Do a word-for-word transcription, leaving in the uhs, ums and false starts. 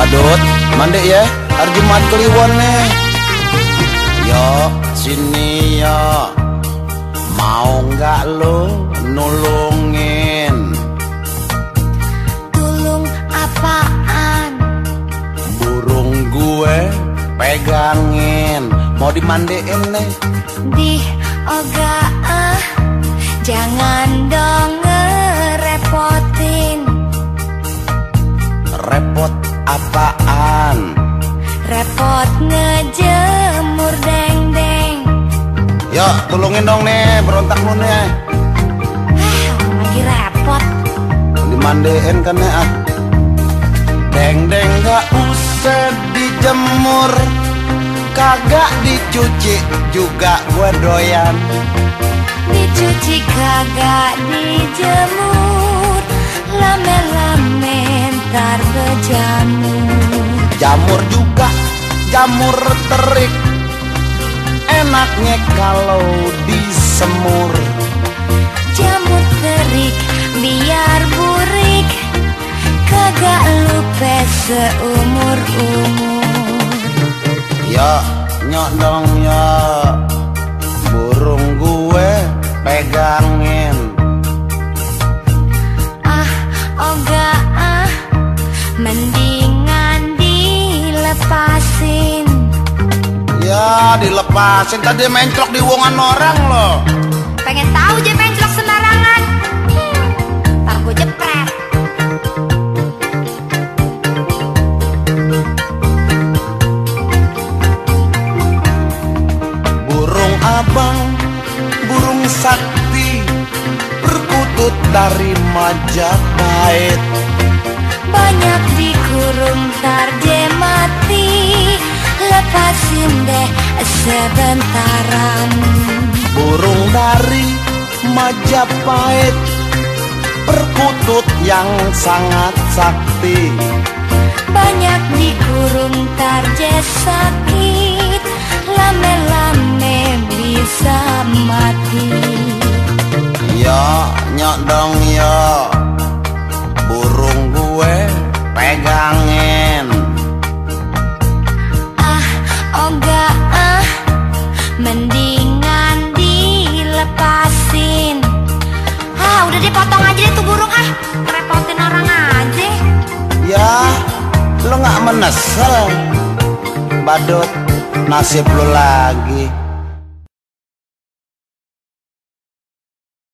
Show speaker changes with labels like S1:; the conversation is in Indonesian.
S1: Badut, mandi ya, hari Jumat Kliwon nih. Yo, sini yo. Mau nggak lo nulungin?
S2: Tulung apaan?
S1: Burung gue pegangin, mau dimandiin nih.
S2: Di oga ah, jangan dong ngerepotin.
S1: Repot apaan?
S2: Repot ngejemur deng-deng.
S1: Yo, tulungin dong nih, berontak lu nih.
S2: Ah, lagi repot.
S1: Dimandiin kan ya. Deng-deng gak usah dijemur, kagak dicuci juga gue doyan.
S2: Dicuci kagak dijemur, lame-lame ntar berjamur.
S1: Jamur juga, jamur terik, enaknya kalau disemur.
S2: Jamur terik biar burik, kagak lupa seumur-umur.
S1: Ya, nyok dong ya, burung gue pegangin.
S2: Ah, oga ah, mendingan dilepasin.
S1: Ya, dilepasin, tadi menclok di wongan orang loh.
S2: Pengen tahu je menclok sembarangan. Hmm, ntar gue jepret.
S1: Burung abang, burung sakti, perkutut dari Majapahit.
S2: Banyak dikurung ntar je mati, lepasin deh sebentaran.
S1: Burung dari Majapahit, perkutut yang sangat sakti.
S2: Banyak dikurung ntar je sakit, lame-lame bisa mati.
S1: Yo, nyok dong yo, burung gue pegangin.
S2: Ah, oga ah, mendingan dilepasin. Ah, udah dipotong aja deh tuh burung ah, ngerepotin orang aja.
S1: Ya, lo gak menesel. Badut, nasib lo lagi.